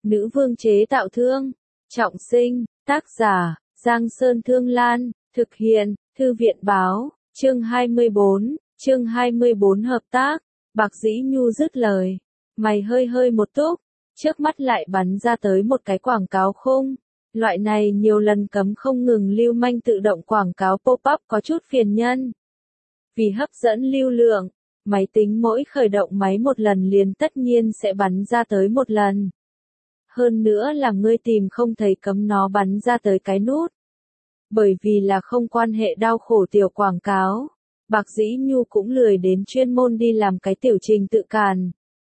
Nữ vương chế tạo thương. Trọng sinh, tác giả, Giang Sơn Thương Lan, thực hiện, Thư viện báo, chương 24 hợp tác. Bạc Dĩ Nhu dứt lời. Mày hơi hơi một túc, trước mắt lại bắn ra tới một cái quảng cáo khung. Loại này nhiều lần cấm không ngừng lưu manh tự động quảng cáo pop-up có chút phiền nhân. Vì hấp dẫn lưu lượng, máy tính mỗi khởi động máy một lần liền tất nhiên sẽ bắn ra tới một lần. Hơn nữa là ngươi tìm không thấy cấm nó bắn ra tới cái nút. Bởi vì là không quan hệ đau khổ tiểu quảng cáo, Bạc Dĩ Nhu cũng lười đến chuyên môn đi làm cái tiểu trình tự càn.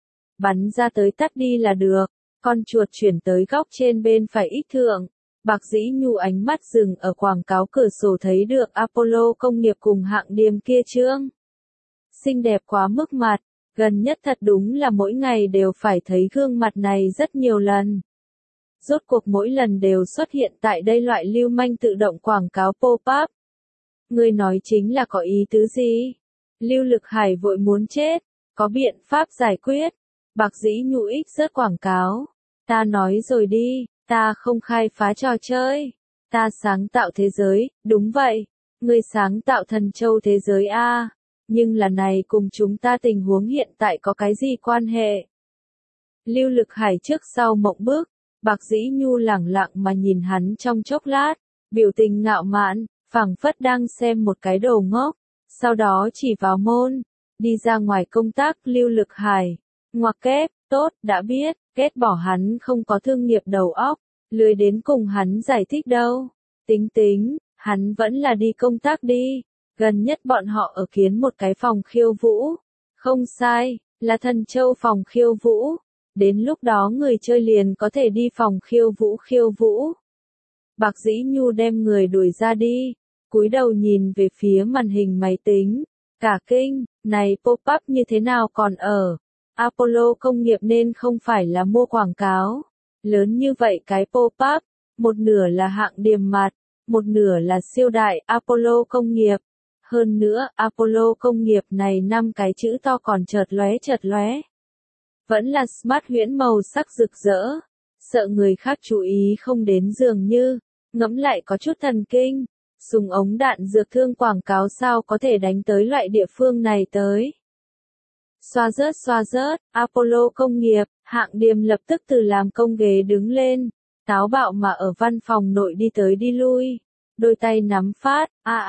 Bắn ra tới tắt đi là được, con chuột chuyển tới góc trên bên phải ít thượng. Bạc Dĩ Nhu ánh mắt dừng ở quảng cáo cửa sổ thấy được Apollo công nghiệp cùng hạng điềm kia trương. Xinh đẹp quá mức mặt, gần nhất thật đúng là mỗi ngày đều phải thấy gương mặt này rất nhiều lần. Rốt cuộc mỗi lần đều xuất hiện tại đây loại lưu manh tự động quảng cáo pop-up. Ngươi nói chính là có ý tứ gì? Lưu Lực Hải vội muốn chết, có biện pháp giải quyết. Bạc Dĩ Nhu ích rớt quảng cáo. Ta nói rồi đi, ta không khai phá trò chơi. Ta sáng tạo thế giới, đúng vậy. Ngươi sáng tạo thần châu thế giới a. Nhưng là này cùng chúng ta tình huống hiện tại có cái gì quan hệ? Lưu Lực Hải trước sau mộng bước, Bạc Dĩ Nhu lẳng lặng mà nhìn hắn trong chốc lát, biểu tình ngạo mạn, phảng phất đang xem một cái đồ ngốc, sau đó chỉ vào môn, đi ra ngoài công tác. Lưu Lực Hải, ngoặc kép, tốt, đã biết, ghét bỏ hắn không có thương nghiệp đầu óc, lười đến cùng hắn giải thích đâu. Tính, hắn vẫn là đi công tác đi. Gần nhất bọn họ ở kiến một cái phòng khiêu vũ. Không sai, là Thần Châu phòng khiêu vũ. Đến lúc đó người chơi liền có thể đi phòng khiêu vũ. Bạc Dĩ Nhu đem người đuổi ra đi, cúi đầu nhìn về phía màn hình máy tính. Cả kinh, này pop-up như thế nào còn ở? Apollo công nghiệp nên không phải là mua quảng cáo. Lớn như vậy cái pop-up, một nửa là hạng điềm mặt, một nửa là siêu đại Apollo công nghiệp. Hơn nữa, Apollo công nghiệp này 5 cái chữ to còn chợt lóe. Vẫn là smart huyễn màu sắc rực rỡ. Sợ người khác chú ý không đến dường như, ngẫm lại có chút thần kinh. Súng ống đạn dược thương quảng cáo sao có thể đánh tới loại địa phương này tới. Xoa rớt, Apollo công nghiệp, hạng điềm lập tức từ làm công ghế đứng lên. Táo bạo mà ở văn phòng nội đi tới đi lui. Đôi tay nắm phát,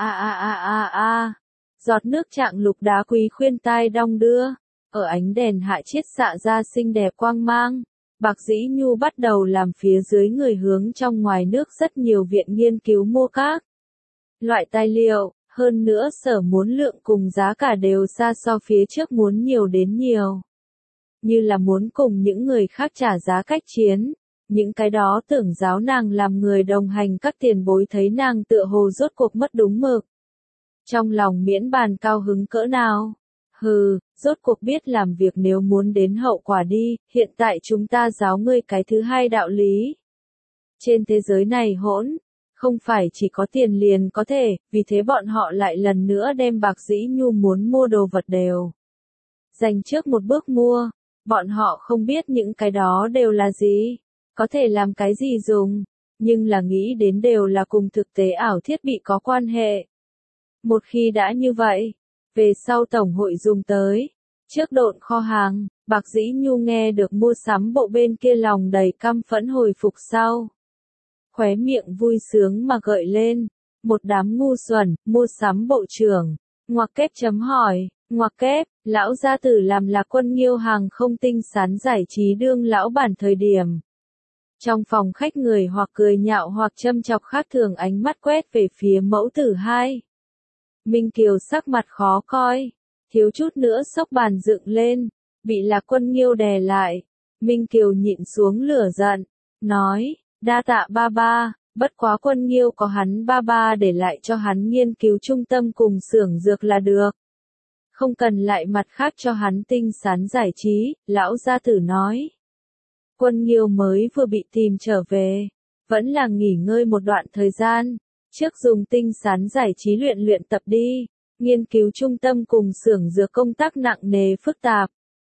giọt nước trạng lục đá quý khuyên tai đong đưa, ở ánh đèn hạ chiết xạ ra xinh đẹp quang mang. Bạc Dĩ Nhu bắt đầu làm phía dưới người hướng trong ngoài nước rất nhiều viện nghiên cứu mua các loại tài liệu, hơn nữa sở muốn lượng cùng giá cả đều xa so phía trước muốn nhiều đến nhiều. Như là muốn cùng những người khác trả giá cách chiến. Những cái đó tưởng giáo nàng làm người đồng hành các tiền bối thấy nàng tựa hồ rốt cuộc mất đúng mực. Trong lòng miễn bàn cao hứng cỡ nào. Hừ, rốt cuộc biết làm việc nếu muốn đến hậu quả đi, hiện tại chúng ta giáo ngươi cái thứ hai đạo lý. Trên thế giới này hỗn, không phải chỉ có tiền liền có thể, vì thế bọn họ lại lần nữa đem Bạc Dĩ Nhu muốn mua đồ vật đều dành trước một bước mua. Bọn họ không biết những cái đó đều là gì. Có thể làm cái gì dùng, nhưng là nghĩ đến đều là cùng thực tế ảo thiết bị có quan hệ. Một khi đã như vậy, về sau tổng hội dùng tới. Trước độn kho hàng, Bạc Dĩ Nhu nghe được mua sắm bộ bên kia lòng đầy căm phẫn hồi phục sau. Khóe miệng vui sướng mà gợi lên, một đám ngu xuẩn, mua sắm bộ trưởng, ngoặc kép chấm hỏi, ngoặc kép, lão gia tử làm là Quân Nghiêu hàng không tinh sán giải trí đương lão bản thời điểm. Trong phòng khách người hoặc cười nhạo hoặc châm chọc khác thường ánh mắt quét về phía mẫu tử hai. Minh Kiều sắc mặt khó coi, thiếu chút nữa xốc bàn dựng lên, bị Lạc Quân Nghiêu đè lại. Minh Kiều nhịn xuống lửa giận, nói, đa tạ ba ba, bất quá Quân Nghiêu có hắn ba ba để lại cho hắn nghiên cứu trung tâm cùng xưởng dược là được. Không cần lại mặt khác cho hắn tinh sán giải trí, lão gia tử nói. Quân Nghiêu mới vừa bị tìm trở về, vẫn là nghỉ ngơi một đoạn thời gian, trước dùng tinh sán giải trí luyện tập đi, nghiên cứu trung tâm cùng xưởng dược công tác nặng nề phức tạp.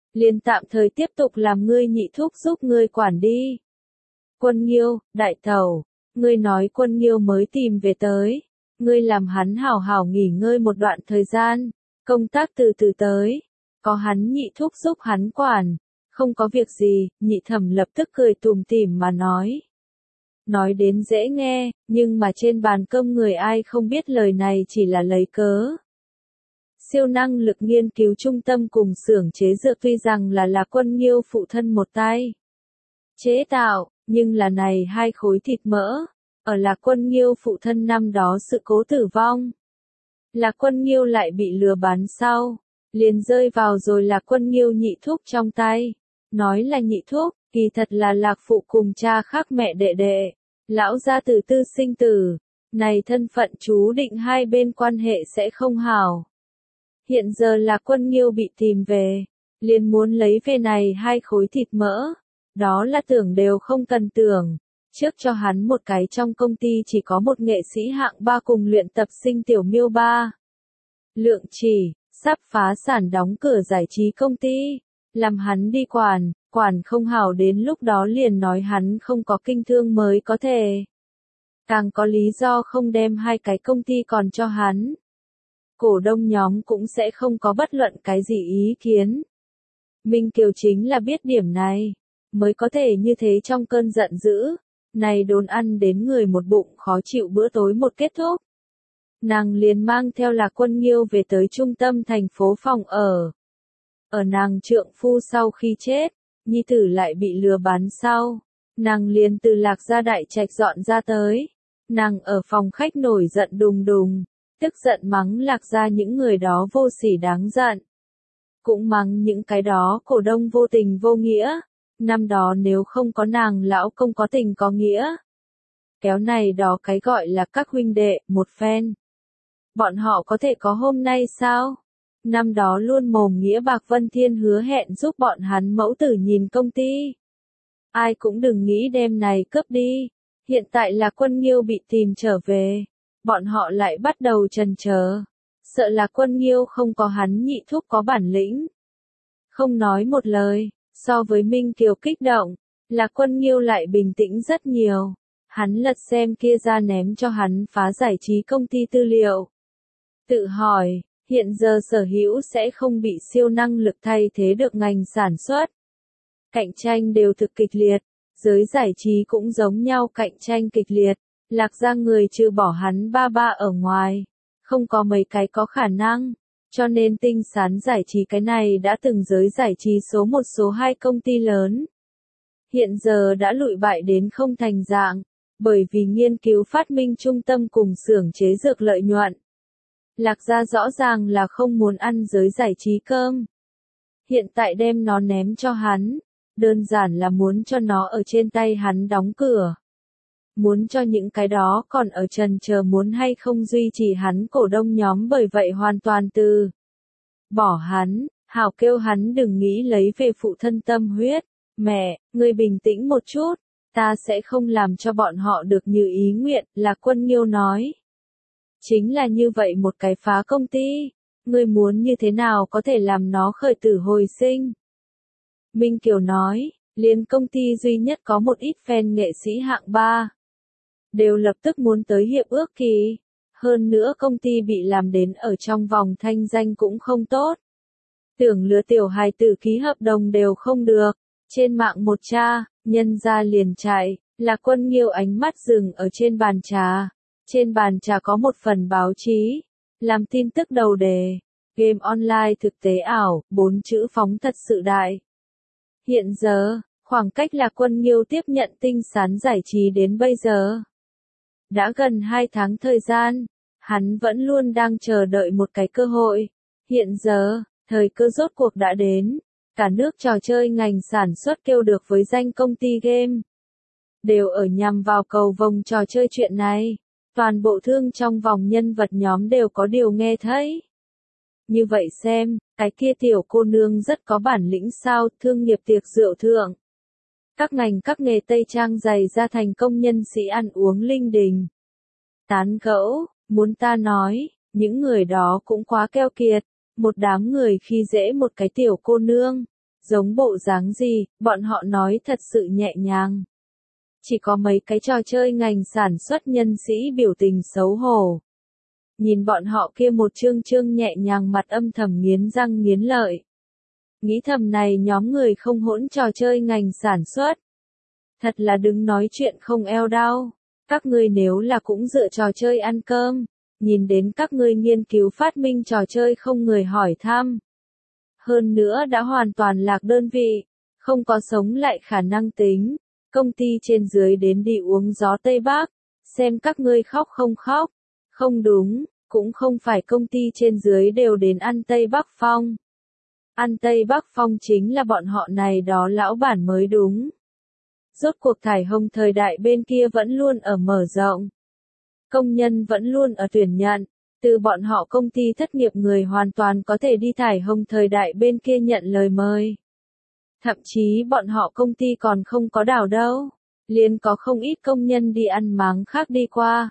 liền tạm thời tiếp tục làm ngươi nhị thúc giúp ngươi quản đi. Quân Nghiêu, đại tẩu, ngươi nói Quân Nghiêu mới tìm về tới, ngươi làm hắn hảo hảo nghỉ ngơi một đoạn thời gian, công tác từ từ tới, có hắn nhị thúc giúp hắn quản, không có việc gì, nhị thẩm lập tức cười tủm tỉm mà nói. Nói đến dễ nghe, nhưng mà trên bàn cơm người ai không biết lời này chỉ là lấy cớ. Siêu năng lực nghiên cứu trung tâm cùng xưởng chế dược tuy rằng là Quân Nghiêu phụ thân một tay chế tạo, nhưng là này hai khối thịt mỡ, ở là Quân Nghiêu phụ thân năm đó sự cố tử vong. Là Quân Nghiêu lại bị lừa bán sau, liền rơi vào rồi là Quân Nghiêu nhị thúc trong tay. Nói là nhị thúc, kỳ thật là Lạc phụ cùng cha khác mẹ đệ đệ, lão gia từ tư sinh tử, này thân phận chú định hai bên quan hệ sẽ không hảo. Hiện giờ là Quân Nghiêu bị tìm về, liền muốn lấy về này hai khối thịt mỡ, đó là tưởng đều không cần tưởng, trước cho hắn một cái trong công ty chỉ có một nghệ sĩ hạng 3 cùng luyện tập sinh tiểu miêu 3. Lượng chỉ, sắp phá sản đóng cửa giải trí công ty, làm hắn đi quản không hảo đến lúc đó liền nói hắn không có kinh thương mới có thể. Càng có lý do không đem hai cái công ty còn cho hắn. Cổ đông nhóm cũng sẽ không có bất luận cái gì ý kiến. Minh Kiều chính là biết điểm này, mới có thể như thế trong cơn giận dữ, này đồn ăn đến người một bụng khó chịu bữa tối một kết thúc. Nàng liền mang theo Lạc Quân Nghiêu về tới trung tâm thành phố phòng ở. Ở nàng trượng phu sau khi chết, nhi tử lại bị lừa bán sau, nàng liền từ Lạc gia đại trạch dọn ra tới. Nàng ở phòng khách nổi giận đùng đùng, tức giận mắng Lạc gia những người đó vô sỉ đáng giận. Cũng mắng những cái đó cổ đông vô tình vô nghĩa, năm đó nếu không có nàng lão công có tình có nghĩa. Kéo này đó cái gọi là các huynh đệ, một phen. Bọn họ có thể có hôm nay sao? Năm đó luôn mồm nghĩa bạc Vân Thiên hứa hẹn giúp bọn hắn mẫu tử nhìn công ty. Ai cũng đừng nghĩ đem này cướp đi. Hiện tại là Quân Nghiêu bị tìm trở về. Bọn họ lại bắt đầu chần chờ. Sợ là Quân Nghiêu không có hắn nhị thúc có bản lĩnh. Không nói một lời, so với Minh Kiều kích động, là Quân Nghiêu lại bình tĩnh rất nhiều. Hắn lật xem kia ra ném cho hắn phá giải trí công ty tư liệu. Tự hỏi, hiện giờ sở hữu sẽ không bị siêu năng lực thay thế được ngành sản xuất. Cạnh tranh đều thực kịch liệt, giới giải trí cũng giống nhau cạnh tranh kịch liệt, Lạc gia người trừ bỏ hắn ba ở ngoài, không có mấy cái có khả năng, cho nên Tinh Sán giải trí cái này đã từng giới giải trí số 1 số 2 công ty lớn. Hiện giờ đã lụi bại đến không thành dạng, bởi vì nghiên cứu phát minh trung tâm cùng xưởng chế dược lợi nhuận. Lạc gia rõ ràng là không muốn ăn giới giải trí cơm. Hiện tại đem nó ném cho hắn, đơn giản là muốn cho nó ở trên tay hắn đóng cửa. Muốn cho những cái đó còn ở trần chờ muốn hay không duy trì hắn cổ đông nhóm bởi vậy hoàn toàn từ bỏ hắn, hảo kêu hắn đừng nghĩ lấy về phụ thân tâm huyết. Mẹ, ngươi bình tĩnh một chút, ta sẽ không làm cho bọn họ được như ý nguyện, là Quân Nghiêu nói. Chính là như vậy một cái phá công ty, ngươi muốn như thế nào có thể làm nó khởi tử hồi sinh? Minh Kiều nói, liền công ty duy nhất có một ít fan nghệ sĩ hạng 3. Đều lập tức muốn tới hiệp ước kỳ. Hơn nữa công ty bị làm đến ở trong vòng thanh danh cũng không tốt. Tưởng lừa tiểu hài tử ký hợp đồng đều không được. Trên mạng một tra, nhân ra liền chạy, là Quân Nghiêu ánh mắt dừng ở trên bàn trà. Trên bàn trà có một phần báo chí, làm tin tức đầu đề, game online thực tế ảo, 4 chữ phóng thật sự đại. Hiện giờ, khoảng cách là Quân Nghiêu tiếp nhận Tinh Sán giải trí đến bây giờ. Đã gần 2 tháng thời gian, hắn vẫn luôn đang chờ đợi một cái cơ hội. Hiện giờ, thời cơ rốt cuộc đã đến, cả nước trò chơi ngành sản xuất kêu được với danh công ty game. Đều ở nhằm vào cầu vồng trò chơi chuyện này. Toàn bộ thương trong vòng nhân vật nhóm đều có điều nghe thấy. Như vậy xem, cái kia tiểu cô nương rất có bản lĩnh sao, thương nghiệp tiệc rượu thượng. Các ngành các nghề Tây Trang dày ra thành công nhân sĩ ăn uống linh đình. Tán gẫu, muốn ta nói, những người đó cũng quá keo kiệt, một đám người khi dễ một cái tiểu cô nương. Giống bộ dáng gì, bọn họ nói thật sự nhẹ nhàng. Chỉ có mấy cái trò chơi ngành sản xuất nhân sĩ biểu tình xấu hổ. Nhìn bọn họ kia một trương trương nhẹ nhàng mặt âm thầm nghiến răng nghiến lợi. Nghĩ thầm này nhóm người không hỗn trò chơi ngành sản xuất. Thật là đứng nói chuyện không eo đau. Các ngươi nếu là cũng dựa trò chơi ăn cơm, nhìn đến các ngươi nghiên cứu phát minh trò chơi không người hỏi thăm. Hơn nữa đã hoàn toàn lạc đơn vị, không có sống lại khả năng tính. Công ty trên dưới đến đi uống gió Tây Bắc, xem các ngươi khóc không khóc. Không đúng, cũng không phải công ty trên dưới đều đến ăn Tây Bắc Phong. Ăn Tây Bắc Phong chính là bọn họ này đó lão bản mới đúng. Rốt cuộc thải hồng thời đại bên kia vẫn luôn ở mở rộng. Công nhân vẫn luôn ở tuyển nhận. Từ bọn họ công ty thất nghiệp người hoàn toàn có thể đi thải hồng thời đại bên kia nhận lời mời. Thậm chí bọn họ công ty còn không có đảo đâu. Liền có không ít công nhân đi ăn máng khác đi qua.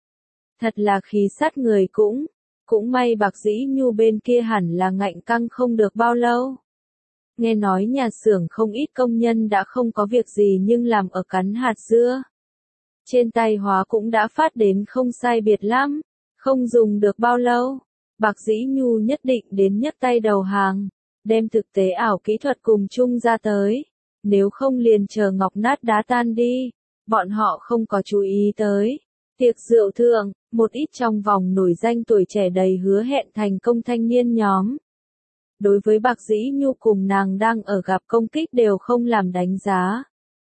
Thật là khí sát người cũng may Bạc Dĩ Nhu bên kia hẳn là ngạnh căng không được bao lâu. Nghe nói nhà xưởng không ít công nhân đã không có việc gì nhưng làm ở cắn hạt dưa. Trên tay hóa cũng đã phát đến không sai biệt lắm, không dùng được bao lâu. Bạc Dĩ Nhu nhất định đến nhấc tay đầu hàng, đem thực tế ảo kỹ thuật cùng chung ra tới. Nếu không liền chờ ngọc nát đá tan đi, bọn họ không có chú ý tới. Tiệc rượu thượng, một ít trong vòng nổi danh tuổi trẻ đầy hứa hẹn thành công thanh niên nhóm. Đối với Bạc Dĩ Nhu cùng nàng đang ở gặp công kích đều không làm đánh giá.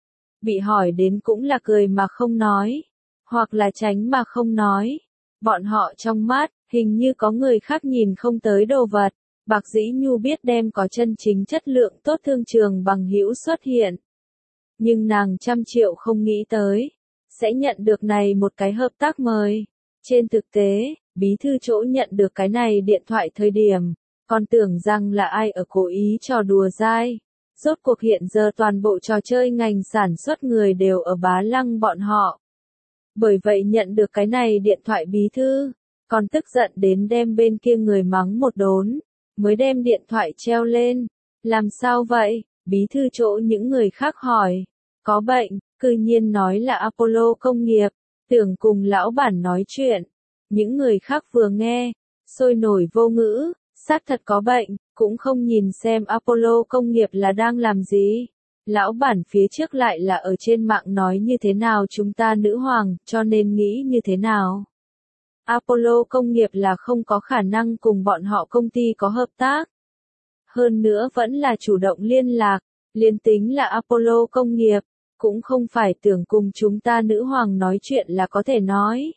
Bị hỏi đến cũng là cười mà không nói, hoặc là tránh mà không nói. Bọn họ trong mắt, hình như có người khác nhìn không tới đồ vật. Bạc Dĩ Nhu biết đem có chân chính chất lượng tốt thương trường bằng hữu xuất hiện. Nhưng nàng trăm triệu không nghĩ tới, sẽ nhận được này một cái hợp tác mời. Trên thực tế, bí thư chỗ nhận được cái này điện thoại thời điểm, còn tưởng rằng là ai ở cố ý trò đùa dai. Rốt cuộc hiện giờ toàn bộ trò chơi ngành sản xuất người đều ở Bá Lăng bọn họ. Bởi vậy nhận được cái này điện thoại bí thư, còn tức giận đến đem bên kia người mắng một đốn, mới đem điện thoại treo lên. Làm sao vậy? Bí thư chỗ những người khác hỏi. Có bệnh, cư nhiên nói là Apollo công nghiệp, tưởng cùng lão bản nói chuyện. Những người khác vừa nghe, sôi nổi vô ngữ, xác thật có bệnh, cũng không nhìn xem Apollo công nghiệp là đang làm gì. Lão bản phía trước lại là ở trên mạng nói như thế nào chúng ta nữ hoàng, cho nên nghĩ như thế nào. Apollo công nghiệp là không có khả năng cùng bọn họ công ty có hợp tác. Hơn nữa vẫn là chủ động liên lạc, liên tính là Apollo công nghiệp, cũng không phải tưởng cùng chúng ta nữ hoàng nói chuyện là có thể nói.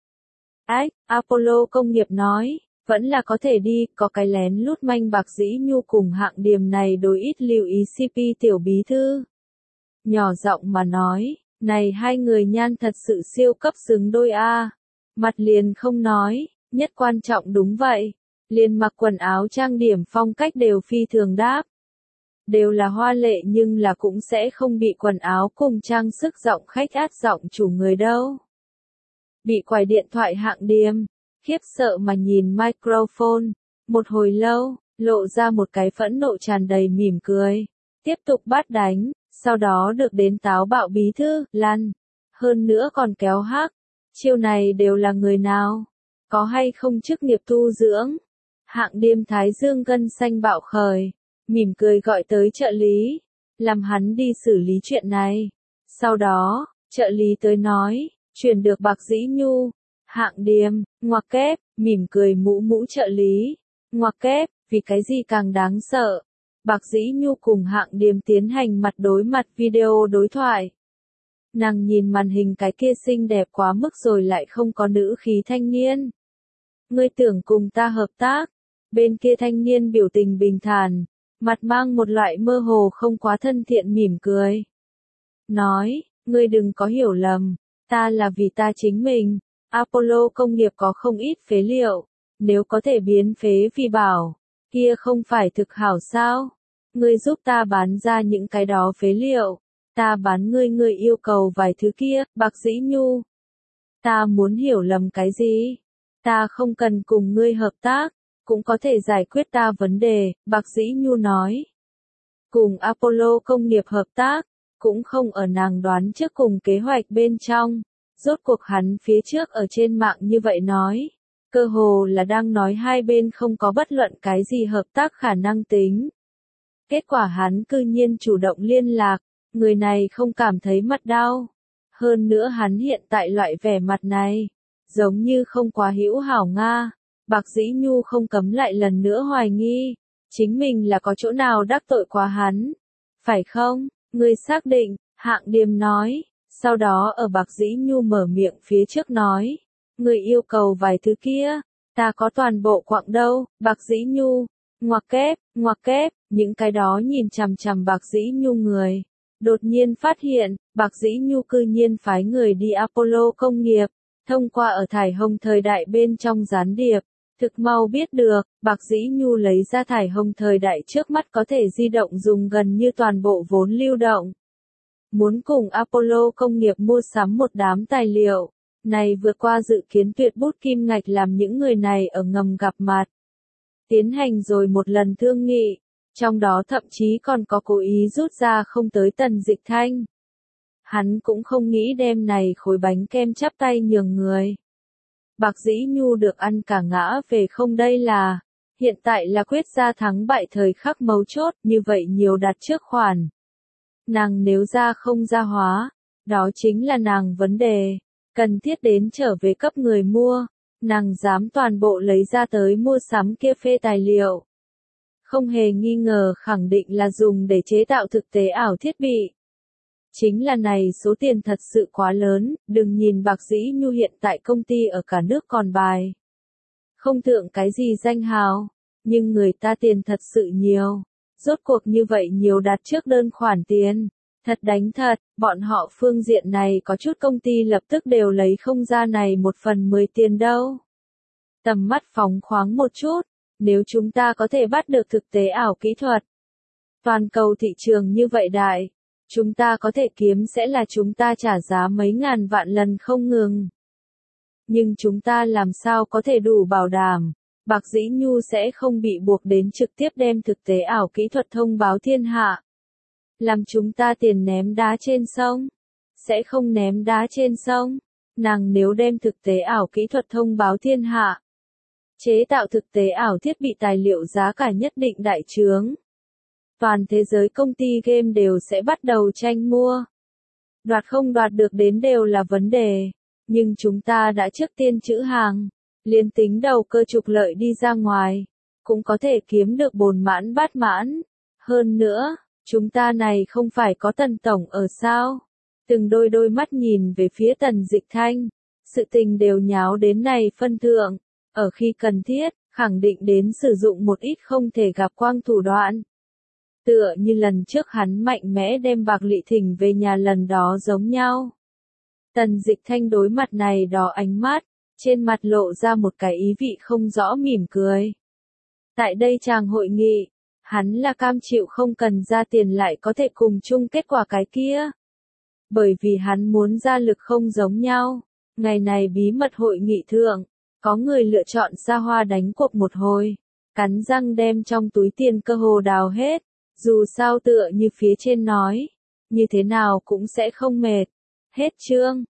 Ách, Apollo công nghiệp nói, vẫn là có thể đi, có cái lén lút manh Bạc Dĩ Nhu cùng Hạng Điềm này đối ít lưu ý CP tiểu bí thư. Nhỏ giọng mà nói, này hai người nhan thật sự siêu cấp xứng đôi a. Mặt liền không nói, nhất quan trọng đúng vậy. Liền mặc quần áo trang điểm phong cách đều phi thường đáp. Đều là hoa lệ nhưng là cũng sẽ không bị quần áo cùng trang sức giọng khách át giọng chủ người đâu. Bị quải điện thoại Hạng Điềm, khiếp sợ mà nhìn microphone, một hồi lâu, lộ ra một cái phẫn nộ tràn đầy mỉm cười. Tiếp tục bắt đánh, sau đó được đến táo bạo bí thư, lăn. Hơn nữa còn kéo hắc. Chiêu này đều là người nào? Có hay không chức nghiệp tu dưỡng? Hạng Điềm thái dương gân xanh bạo khởi, mỉm cười gọi tới trợ lý, làm hắn đi xử lý chuyện này. Sau đó, trợ lý tới nói, chuyển được Bạc Dĩ Nhu. Hạng Điềm, ngoặc kép, mỉm cười mũ mũ trợ lý. Ngoặc kép, vì cái gì càng đáng sợ. Bạc Dĩ Nhu cùng Hạng Điềm tiến hành mặt đối mặt video đối thoại. Nàng nhìn màn hình cái kia xinh đẹp quá mức rồi lại không có nữ khí thanh niên. Ngươi tưởng cùng ta hợp tác? Bên kia thanh niên biểu tình bình thản, mặt mang một loại mơ hồ không quá thân thiện mỉm cười. Nói, ngươi đừng có hiểu lầm, ta là vì ta chính mình. Apollo công nghiệp có không ít phế liệu, nếu có thể biến phế vì bảo, kia không phải thực hảo sao? Ngươi giúp ta bán ra những cái đó phế liệu, ta bán ngươi yêu cầu vài thứ kia, Bạc Dĩ Nhu. Ta muốn hiểu lầm cái gì? Ta không cần cùng ngươi hợp tác, cũng có thể giải quyết ta vấn đề, Bạc Dĩ Nhu nói. cùng Apollo công nghiệp hợp tác, cũng không ở nàng đoán trước cùng kế hoạch bên trong. Rốt cuộc hắn phía trước ở trên mạng như vậy nói, cơ hồ là đang nói hai bên không có bất luận cái gì hợp tác khả năng tính. Kết quả hắn cư nhiên chủ động liên lạc, người này không cảm thấy mặt đau. Hơn nữa hắn hiện tại loại vẻ mặt này, giống như không quá hữu hảo Nga. Bạc Dĩ Nhu không cấm lại lần nữa hoài nghi, chính mình là có chỗ nào đắc tội quá hắn. Phải không? Ngươi xác định, Hạng Điềm nói, sau đó ở Bạc Dĩ Nhu mở miệng phía trước nói, ngươi yêu cầu vài thứ kia, ta có toàn bộ quặng đâu. Bạc Dĩ Nhu, ngoặc kép, những cái đó nhìn chằm chằm Bạc Dĩ Nhu người. Đột nhiên phát hiện, Bạc Dĩ Nhu cư nhiên phái người đi Apollo công nghiệp, thông qua ở Thải Hồng thời đại bên trong gián điệp. Thực mau biết được, Bạc Dĩ Nhu lấy ra Thải Hồng thời đại trước mắt có thể di động dùng gần như toàn bộ vốn lưu động. Muốn cùng Apollo công nghiệp mua sắm một đám tài liệu, này vượt qua dự kiến tuyệt bút kim ngạch làm những người này ở ngầm gặp mặt. Tiến hành rồi một lần thương nghị, trong đó thậm chí còn có cố ý rút ra không tới Tần Dịch Thanh. Hắn cũng không nghĩ đem này khối bánh kem chắp tay nhường người. Bạc Dĩ Nhu được ăn cả ngã về không, đây là, hiện tại là quyết ra thắng bại thời khắc mấu chốt, như vậy nhiều đặt trước khoản. Nàng nếu ra không ra hóa, đó chính là nàng vấn đề, cần thiết đến trở về cấp người mua, nàng dám toàn bộ lấy ra tới mua sắm kia phê tài liệu. Không hề nghi ngờ khẳng định là dùng để chế tạo thực tế ảo thiết bị. Chính là này số tiền thật sự quá lớn, đừng nhìn Bạc Dĩ Nhu hiện tại công ty ở cả nước còn bài. Không thượng cái gì danh hào, nhưng người ta tiền thật sự nhiều. Rốt cuộc như vậy nhiều đặt trước đơn khoản tiền. Thật đánh thật, bọn họ phương diện này có chút công ty lập tức đều lấy không ra này 1/10 tiền đâu. Tầm mắt phóng khoáng một chút, nếu chúng ta có thể bắt được thực tế ảo kỹ thuật. Toàn cầu thị trường như vậy đại. Chúng ta có thể kiếm sẽ là chúng ta trả giá mấy ngàn vạn lần không ngừng. Nhưng chúng ta làm sao có thể đủ bảo đảm, Bạc Dĩ Nhu sẽ không bị buộc đến trực tiếp đem thực tế ảo kỹ thuật thông báo thiên hạ. Làm chúng ta tiền ném đá trên sông? Sẽ không ném đá trên sông. Nàng nếu đem thực tế ảo kỹ thuật thông báo thiên hạ, chế tạo thực tế ảo thiết bị tài liệu giá cả nhất định đại trướng. Toàn thế giới công ty game đều sẽ bắt đầu tranh mua. Đoạt không đoạt được đến đều là vấn đề. Nhưng chúng ta đã trước tiên trữ hàng. Liên tính đầu cơ trục lợi đi ra ngoài. Cũng có thể kiếm được bồn mãn bát mãn. Hơn nữa, chúng ta này không phải có Tần Tổng ở sao? Từng đôi mắt nhìn về phía Tần Dịch Thanh. Sự tình đều nháo đến này phân thượng. Ở khi cần thiết, khẳng định đến sử dụng một ít không thể gặp quang thủ đoạn. Tựa như lần trước hắn mạnh mẽ đem Bạc Lị thỉnh về nhà lần đó giống nhau. Tần Dịch Thanh đối mặt này đỏ ánh mắt, trên mặt lộ ra một cái ý vị không rõ mỉm cười. Tại đây chàng hội nghị, hắn là cam chịu không cần ra tiền lại có thể cùng chung kết quả cái kia. Bởi vì hắn muốn ra lực không giống nhau. Ngày này bí mật hội nghị thượng, có người lựa chọn xa hoa đánh cuộc một hồi, cắn răng đem trong túi tiền cơ hồ đào hết. Dù sao tựa như phía trên nói, như thế nào cũng sẽ không mệt. Hết chương.